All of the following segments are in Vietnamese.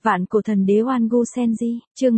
Vạn cổ thần đế Oan Gu Senji, chương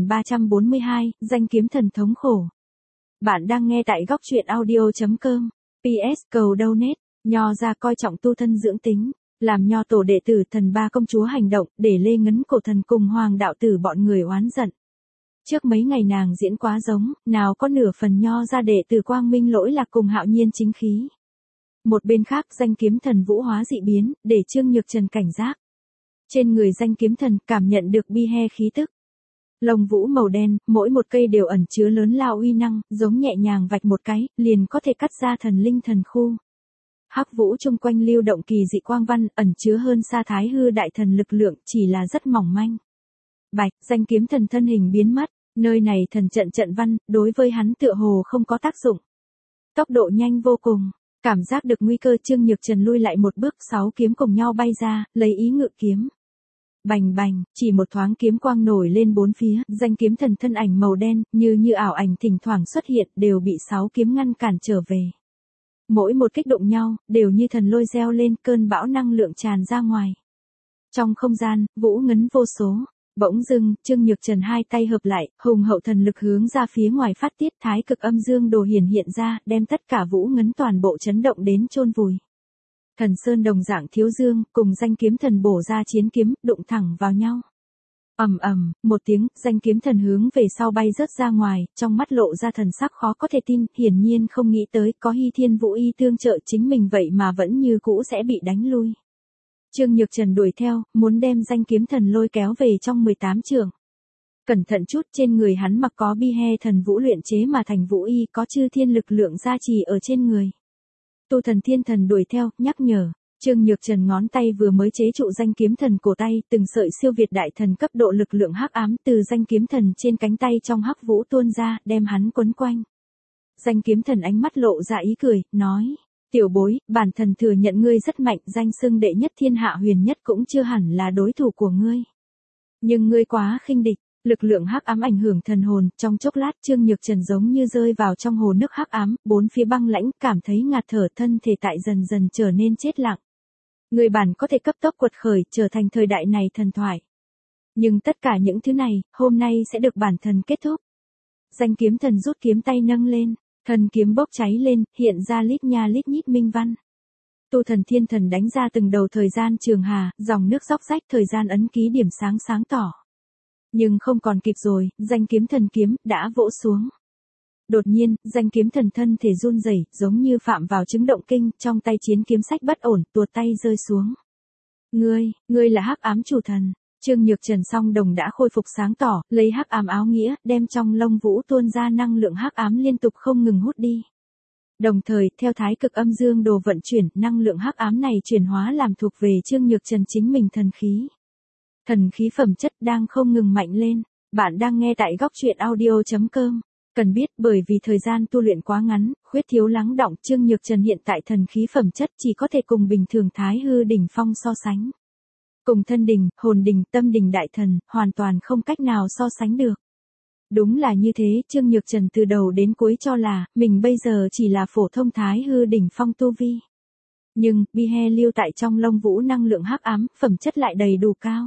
3342, danh kiếm thần thống khổ. Bạn đang nghe tại góc truyện audio.com. PS cầu donate, Nho ra coi trọng tu thân dưỡng tính, làm Nho tổ đệ tử thần ba công chúa hành động để Lê Ngấn cổ thần cùng Hoàng đạo tử bọn người oán giận. Trước mấy ngày nàng diễn quá giống, nào có nửa phần Nho ra đệ tử quang minh lỗi lạc cùng Hạo Nhiên chính khí. Một bên khác danh kiếm thần vũ hóa dị biến, để Trương Nhược Trần cảnh giác. Trên người danh kiếm thần cảm nhận được bi he khí tức. Lông vũ màu đen, mỗi một cây đều ẩn chứa lớn lao uy năng, giống nhẹ nhàng vạch một cái, liền có thể cắt ra thần linh thần khu. Hắc vũ chung quanh lưu động kỳ dị quang văn, ẩn chứa hơn xa thái hư đại thần lực lượng, chỉ là rất mỏng manh. Bạch, danh kiếm thần thân hình biến mất, nơi này thần trận văn, đối với hắn tựa hồ không có tác dụng. Tốc độ nhanh vô cùng. Cảm giác được nguy cơ Trương Nhược Trần lui lại một bước, 6 kiếm cùng nhau bay ra, lấy ý ngự kiếm. Bành bành, chỉ một thoáng kiếm quang nổi lên bốn phía, danh kiếm thần thân ảnh màu đen, như ảo ảnh thỉnh thoảng xuất hiện, đều bị 6 kiếm ngăn cản trở về. Mỗi một kích đụng nhau, đều như thần lôi reo lên, cơn bão năng lượng tràn ra ngoài. Trong không gian, vũ ngấn vô số. Bỗng dưng, Trương Nhược Trần hai tay hợp lại, hùng hậu thần lực hướng ra phía ngoài phát tiết, thái cực âm dương đồ hiển hiện ra, đem tất cả vũ ngấn toàn bộ chấn động đến chôn vùi. Thần sơn đồng dạng thiếu dương, cùng danh kiếm thần bổ ra chiến kiếm, đụng thẳng vào nhau. Ầm ầm, một tiếng, danh kiếm thần hướng về sau bay rớt ra ngoài, trong mắt lộ ra thần sắc khó có thể tin, hiển nhiên không nghĩ tới có Hy Thiên Vũ Y tương trợ chính mình vậy mà vẫn như cũ sẽ bị đánh lui. Trương Nhược Trần đuổi theo, muốn đem danh kiếm thần lôi kéo về trong 18 trường. Cẩn thận chút, trên người hắn mặc có bi he thần vũ luyện chế mà thành vũ y, có chư thiên lực lượng gia trì ở trên người. Tu thần thiên thần đuổi theo, nhắc nhở. Trương Nhược Trần ngón tay vừa mới chế trụ danh kiếm thần cổ tay, từng sợi siêu việt đại thần cấp độ lực lượng hắc ám từ danh kiếm thần trên cánh tay trong hắc vũ tuôn ra, đem hắn quấn quanh. Danh kiếm thần ánh mắt lộ ra ý cười, nói. Tiểu bối, bản thần thừa nhận ngươi rất mạnh, danh xưng đệ nhất thiên hạ huyền nhất cũng chưa hẳn là đối thủ của ngươi. Nhưng ngươi quá khinh địch, lực lượng hắc ám ảnh hưởng thần hồn, trong chốc lát Trương Nhược Trần giống như rơi vào trong hồ nước hắc ám, bốn phía băng lãnh, cảm thấy ngạt thở, thân thể tại dần dần trở nên chết lặng. Người bản có thể cấp tốc quật khởi, trở thành thời đại này thần thoại. Nhưng tất cả những thứ này, hôm nay sẽ được bản thần kết thúc. Danh kiếm thần rút kiếm tay nâng lên. Thần kiếm bốc cháy lên, hiện ra lít nha lít nhít minh văn. Tu thần thiên thần đánh ra từng đầu thời gian trường hà, dòng nước róc rách thời gian ấn ký điểm sáng tỏ. Nhưng không còn kịp rồi, danh kiếm thần kiếm đã vỗ xuống. Đột nhiên, danh kiếm thần thân thể run rẩy, giống như phạm vào chứng động kinh, trong tay chiến kiếm sách bất ổn, tuột tay rơi xuống. Ngươi là hắc ám chủ thần. Trương Nhược Trần song đồng đã khôi phục sáng tỏ, lấy hắc ám áo nghĩa, đem trong lông vũ tuôn ra năng lượng hắc ám liên tục không ngừng hút đi. Đồng thời, theo thái cực âm dương đồ vận chuyển, năng lượng hắc ám này chuyển hóa làm thuộc về Trương Nhược Trần chính mình thần khí. Thần khí phẩm chất đang không ngừng mạnh lên. Bạn đang nghe tại góc truyện audio.com. Cần biết bởi vì thời gian tu luyện quá ngắn, khuyết thiếu lắng đọng, Trương Nhược Trần hiện tại thần khí phẩm chất chỉ có thể cùng bình thường thái hư đỉnh phong so sánh. Cùng thân đình, hồn đình, tâm đình đại thần, hoàn toàn không cách nào so sánh được. Đúng là như thế, Trương Nhược Trần từ đầu đến cuối cho là, mình bây giờ chỉ là phổ thông thái hư đỉnh phong tu vi. Nhưng, bi he lưu tại trong lông vũ năng lượng hắc ám, phẩm chất lại đầy đủ cao.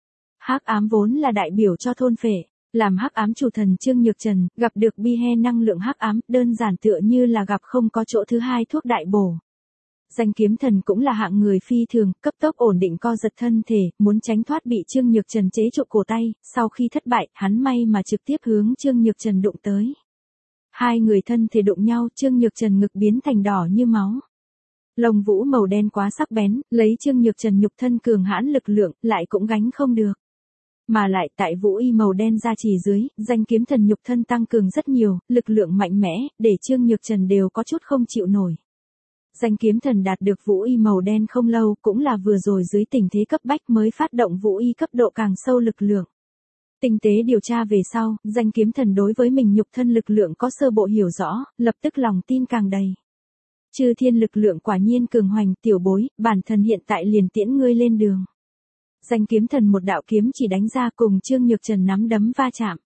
Hắc ám vốn là đại biểu cho thôn phệ, làm hắc ám chủ thần Trương Nhược Trần, gặp được bi he năng lượng hắc ám, đơn giản tựa như là gặp không có chỗ thứ hai thuốc đại bổ. Danh kiếm thần cũng là hạng người phi thường, cấp tốc ổn định co giật thân thể, muốn tránh thoát bị Trương Nhược Trần chế trụ cổ tay, sau khi thất bại, hắn may mà trực tiếp hướng Trương Nhược Trần đụng tới. Hai người thân thể đụng nhau, Trương Nhược Trần ngực biến thành đỏ như máu. Lông vũ màu đen quá sắc bén, lấy Trương Nhược Trần nhục thân cường hãn lực lượng, lại cũng gánh không được. Mà lại tại vũ y màu đen gia trì dưới, danh kiếm thần nhục thân tăng cường rất nhiều, lực lượng mạnh mẽ, để Trương Nhược Trần đều có chút không chịu nổi. Danh kiếm thần đạt được vũ y màu đen không lâu, cũng là vừa rồi dưới tình thế cấp bách mới phát động vũ y cấp độ càng sâu lực lượng. Tinh tế điều tra về sau, danh kiếm thần đối với mình nhục thân lực lượng có sơ bộ hiểu rõ, lập tức lòng tin càng đầy. Chư thiên lực lượng quả nhiên cường hoành, tiểu bối, bản thần hiện tại liền tiễn ngươi lên đường. Danh kiếm thần một đạo kiếm chỉ đánh ra cùng Trương Nhược Trần nắm đấm va chạm.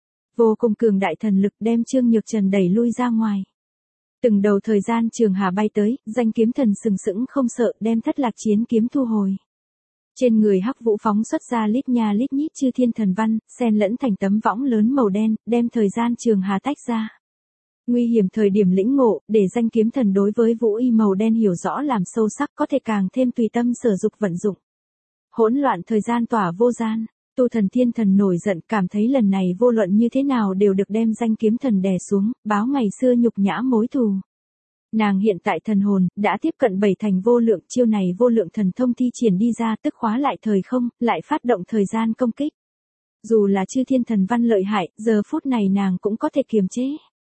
Vô cùng cường đại thần lực đem Trương Nhược Trần đẩy lui ra ngoài. Từng đầu thời gian trường hà bay tới, danh kiếm thần sừng sững không sợ đem thất lạc chiến kiếm thu hồi. Trên người Hắc Vũ phóng xuất ra lít nha lít nhít chư thiên thần văn, xen lẫn thành tấm võng lớn màu đen, đem thời gian trường hà tách ra. Nguy hiểm thời điểm lĩnh ngộ, để danh kiếm thần đối với vũ y màu đen hiểu rõ làm sâu sắc, có thể càng thêm tùy tâm sở dục vận dụng. Hỗn loạn thời gian tỏa vô gian, Tu Thần Thiên Thần nổi giận, cảm thấy lần này vô luận như thế nào đều được đem danh kiếm thần đè xuống, báo ngày xưa nhục nhã mối thù. Nàng hiện tại thần hồn, đã tiếp cận bảy thành vô lượng, chiêu này vô lượng thần thông thi triển đi ra tức khóa lại thời không, lại phát động thời gian công kích. Dù là chư thiên thần văn lợi hại, giờ phút này nàng cũng có thể kiềm chế.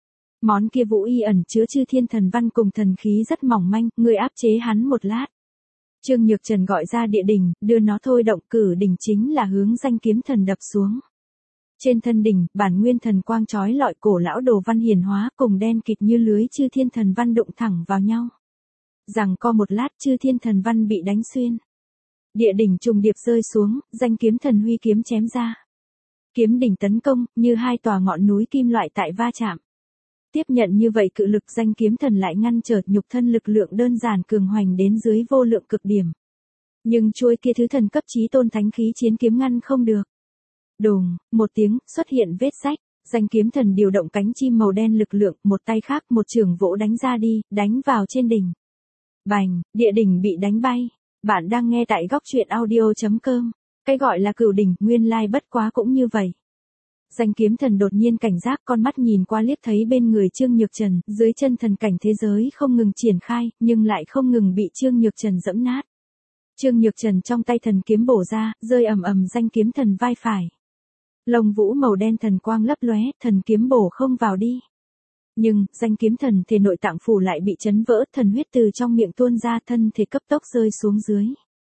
Món kia vũ y ẩn chứa chư thiên thần văn cùng thần khí rất mỏng manh, người áp chế hắn một lát. Trương Nhược Trần gọi ra địa đỉnh, đưa nó thôi động, cử đỉnh chính là hướng danh kiếm thần đập xuống. Trên thân đỉnh, bản nguyên thần quang chói lọi, cổ lão đồ văn hiển hóa, cùng đen kịt như lưới chư thiên thần văn đụng thẳng vào nhau. Rằng co một lát, chư thiên thần văn bị đánh xuyên. Địa đỉnh trùng điệp rơi xuống, danh kiếm thần huy kiếm chém ra. Kiếm đỉnh tấn công, như hai tòa ngọn núi kim loại tại va chạm. Tiếp nhận như vậy cự lực, danh kiếm thần lại ngăn trở, nhục thân lực lượng đơn giản cường hoành đến dưới vô lượng cực điểm. Nhưng chuôi kia thứ thần cấp chí tôn thánh khí chiến kiếm ngăn không được. Đùng, một tiếng, xuất hiện vết rách, danh kiếm thần điều động cánh chim màu đen lực lượng, một tay khác một chưởng vỗ đánh ra đi, đánh vào trên đỉnh. Bành, địa đỉnh bị đánh bay. Bạn đang nghe tại góc truyện audio.com. Cái gọi là cửu đỉnh, nguyên lai bất quá cũng như vậy. Danh kiếm thần đột nhiên cảnh giác, con mắt nhìn qua liếc thấy bên người Trương Nhược Trần, dưới chân thần cảnh thế giới không ngừng triển khai, nhưng lại không ngừng bị Trương Nhược Trần dẫm nát. Trương Nhược Trần trong tay thần kiếm bổ ra, rơi ầm ầm danh kiếm thần vai phải. Lông vũ màu đen thần quang lấp lóe, thần kiếm bổ không vào đi. Nhưng, danh kiếm thần thể nội tạng phủ lại bị chấn vỡ, thần huyết từ trong miệng tuôn ra, thân thể cấp tốc rơi xuống dưới.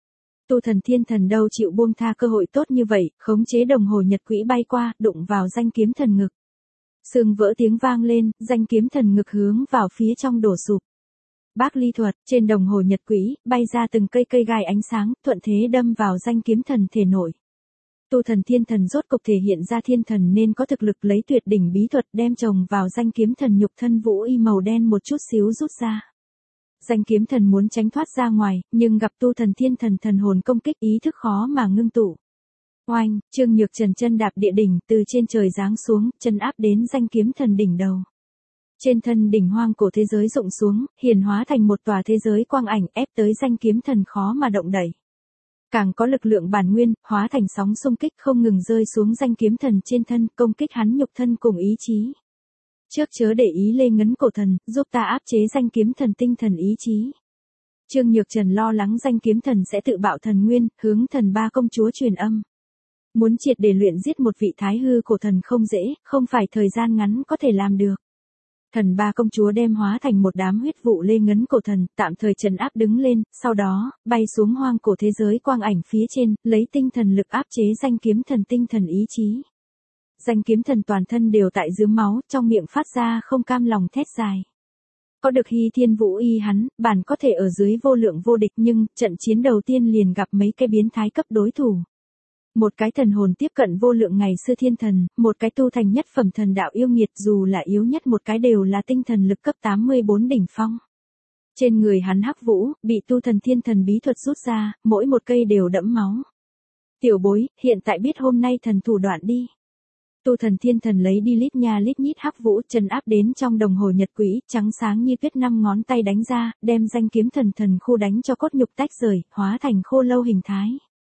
Tu Thần Thiên Thần đâu chịu buông tha cơ hội tốt như vậy, khống chế đồng hồ nhật quỹ bay qua, đụng vào danh kiếm thần ngực. Xương vỡ tiếng vang lên, danh kiếm thần ngực hướng vào phía trong đổ sụp. Bác ly thuật, trên đồng hồ nhật quỹ, bay ra từng cây cây gai ánh sáng, thuận thế đâm vào danh kiếm thần thể nội. Tu Thần Thiên Thần rốt cục thể hiện ra thiên thần nên có thực lực, lấy tuyệt đỉnh bí thuật đem chồng vào danh kiếm thần, nhục thân vũ y màu đen một chút xíu rút ra. Danh kiếm thần muốn tránh thoát ra ngoài, nhưng gặp Tu Thần Thiên Thần thần hồn công kích, ý thức khó mà ngưng tụ. Oanh, Trương Nhược Trần chân đạp địa đỉnh, từ trên trời giáng xuống, chân áp đến danh kiếm thần đỉnh đầu. Trên thân đỉnh hoang cổ thế giới rụng xuống, hiển hóa thành một tòa thế giới quang ảnh, ép tới danh kiếm thần khó mà động đẩy. Càng có lực lượng bản nguyên, hóa thành sóng xung kích không ngừng rơi xuống danh kiếm thần trên thân, công kích hắn nhục thân cùng ý chí. Trước chớ để ý Lê Ngấn Cổ Thần, giúp ta áp chế danh kiếm thần tinh thần ý chí. Trương Nhược Trần lo lắng danh kiếm thần sẽ tự bạo thần nguyên, hướng thần ba công chúa truyền âm. Muốn triệt để luyện giết một vị thái hư cổ thần không dễ, không phải thời gian ngắn có thể làm được. Thần ba công chúa đem hóa thành một đám huyết vụ Lê Ngấn Cổ Thần, tạm thời trấn áp đứng lên, sau đó, bay xuống hoang cổ thế giới quang ảnh phía trên, lấy tinh thần lực áp chế danh kiếm thần tinh thần ý chí. Danh kiếm thần toàn thân đều tại dưới máu, trong miệng phát ra không cam lòng thét dài. Có được Hy Thiên Vũ Y hắn, bản có thể ở dưới vô lượng vô địch, nhưng, trận chiến đầu tiên liền gặp mấy cái biến thái cấp đối thủ. Một cái thần hồn tiếp cận vô lượng ngày xưa thiên thần, một cái tu thành nhất phẩm thần đạo yêu nghiệt, dù là yếu nhất một cái đều là tinh thần lực cấp 84 đỉnh phong. Trên người hắn hắc vũ, bị Tu Thần Thiên Thần bí thuật rút ra, mỗi một cây đều đẫm máu. Tiểu bối, hiện tại biết hôm nay thần thủ đoạn đi. Tu Thần Thiên Thần lấy đi lít nha lít nhít hắc vũ, trấn áp đến trong đồng hồ nhật quỹ, trắng sáng như tuyết, 5 ngón tay đánh ra, đem danh kiếm thần thần khu đánh cho cốt nhục tách rời, hóa thành khô lâu hình thái.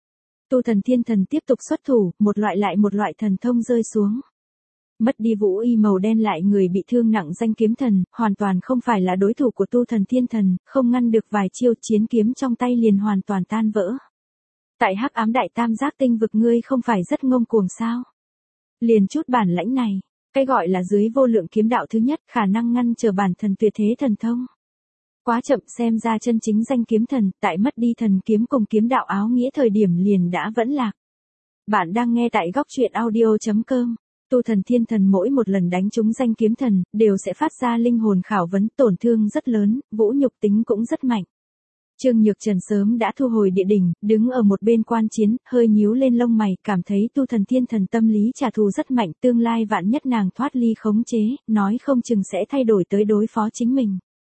Tu Thần Thiên Thần tiếp tục xuất thủ, một loại lại một loại thần thông rơi xuống. Mất đi vũ y màu đen lại người bị thương nặng danh kiếm thần, hoàn toàn không phải là đối thủ của Tu Thần Thiên Thần, không ngăn được vài chiêu, chiến kiếm trong tay liền hoàn toàn tan vỡ. Tại hắc ám đại tam giác tinh vực ngươi không phải rất ngông cuồng sao? Liền chút bản lãnh này, cái gọi là dưới vô lượng kiếm đạo thứ nhất, khả năng ngăn trở bản thần tuyệt thế thần thông. Quá chậm, xem ra chân chính danh kiếm thần, tại mất đi thần kiếm cùng kiếm đạo áo nghĩa thời điểm liền đã vẫn lạc. Bạn đang nghe tại góc truyện audio.com. Tu Thần Thiên Thần mỗi một lần đánh trúng danh kiếm thần, đều sẽ phát ra linh hồn khảo vấn, tổn thương rất lớn, vũ nhục tính cũng rất mạnh. Trương Nhược Trần sớm đã thu hồi địa đỉnh, đứng ở một bên quan chiến, hơi nhíu lên lông mày, cảm thấy Tu Thần Thiên Thần tâm lý trả thù rất mạnh, tương lai vạn nhất nàng thoát ly khống chế, nói không chừng sẽ thay đổi tới đối phó chính mình.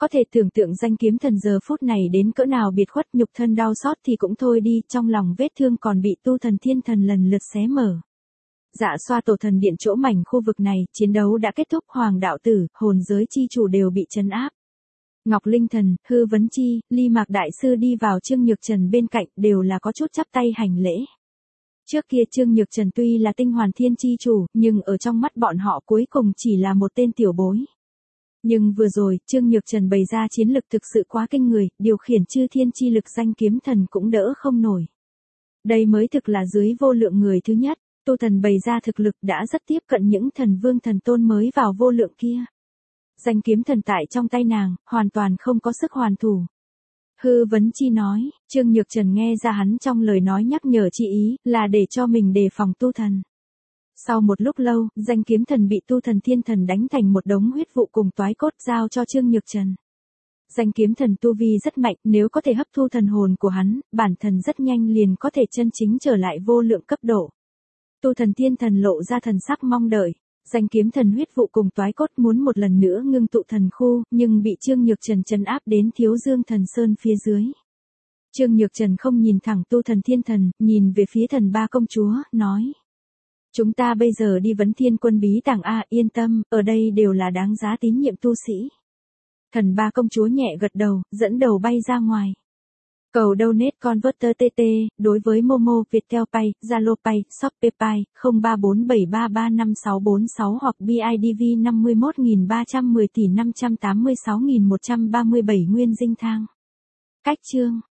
Có thể tưởng tượng danh kiếm thần giờ phút này đến cỡ nào biệt khuất, nhục thân đau xót thì cũng thôi đi, trong lòng vết thương còn bị tu thần thiên thần lần lượt xé mở. Dạ xoa tổ thần điện chỗ mảnh khu vực này, chiến đấu đã kết thúc, Hoàng đạo tử, hồn giới chi chủ đều bị trấn áp. Ngọc Linh Thần, Hư Vấn Chi, Ly Mạc Đại Sư đi vào Trương Nhược Trần bên cạnh đều là có chút chắp tay hành lễ. Trước kia Trương Nhược Trần tuy là tinh hoàn thiên chi chủ, nhưng ở trong mắt bọn họ cuối cùng chỉ là một tên tiểu bối. Nhưng vừa rồi, Trương Nhược Trần bày ra chiến lực thực sự quá kinh người, điều khiển chư thiên chi lực danh kiếm thần cũng đỡ không nổi. Đây mới thực là dưới vô lượng người thứ nhất, tu thần bày ra thực lực đã rất tiếp cận những thần vương thần tôn mới vào vô lượng kia. Danh kiếm thần tại trong tay nàng, hoàn toàn không có sức hoàn thủ. Hư Vấn Chi nói, Trương Nhược Trần nghe ra hắn trong lời nói nhắc nhở chi ý, là để cho mình đề phòng tu thần. Sau một lúc lâu, danh kiếm thần bị tu thần thiên thần đánh thành một đống huyết vụ cùng toái cốt giao cho Trương Nhược Trần. Danh kiếm thần tu vi rất mạnh, nếu có thể hấp thu thần hồn của hắn, bản thần rất nhanh liền có thể chân chính trở lại vô lượng cấp độ. Tu thần thiên thần lộ ra thần sắc mong đợi. Danh kiếm thần huyết vụ cùng toái cốt muốn một lần nữa ngưng tụ thần khu, nhưng bị Trương Nhược Trần trấn áp đến Thiếu Dương Thần Sơn phía dưới. Trương Nhược Trần không nhìn thẳng tu thần thiên thần, nhìn về phía thần ba công chúa, nói. Chúng ta bây giờ đi vấn thiên quân bí tàng A, yên tâm, ở đây đều là đáng giá tín nhiệm tu sĩ. Thần ba công chúa nhẹ gật đầu, dẫn đầu bay ra ngoài. Cầu donate converter TT, đối với Momo, Viettel Pay, Zalo Pay, Shopee Pay, 0347335646 hoặc BIDV 51310 tỷ 586.137 nguyên dinh thang. Cách chương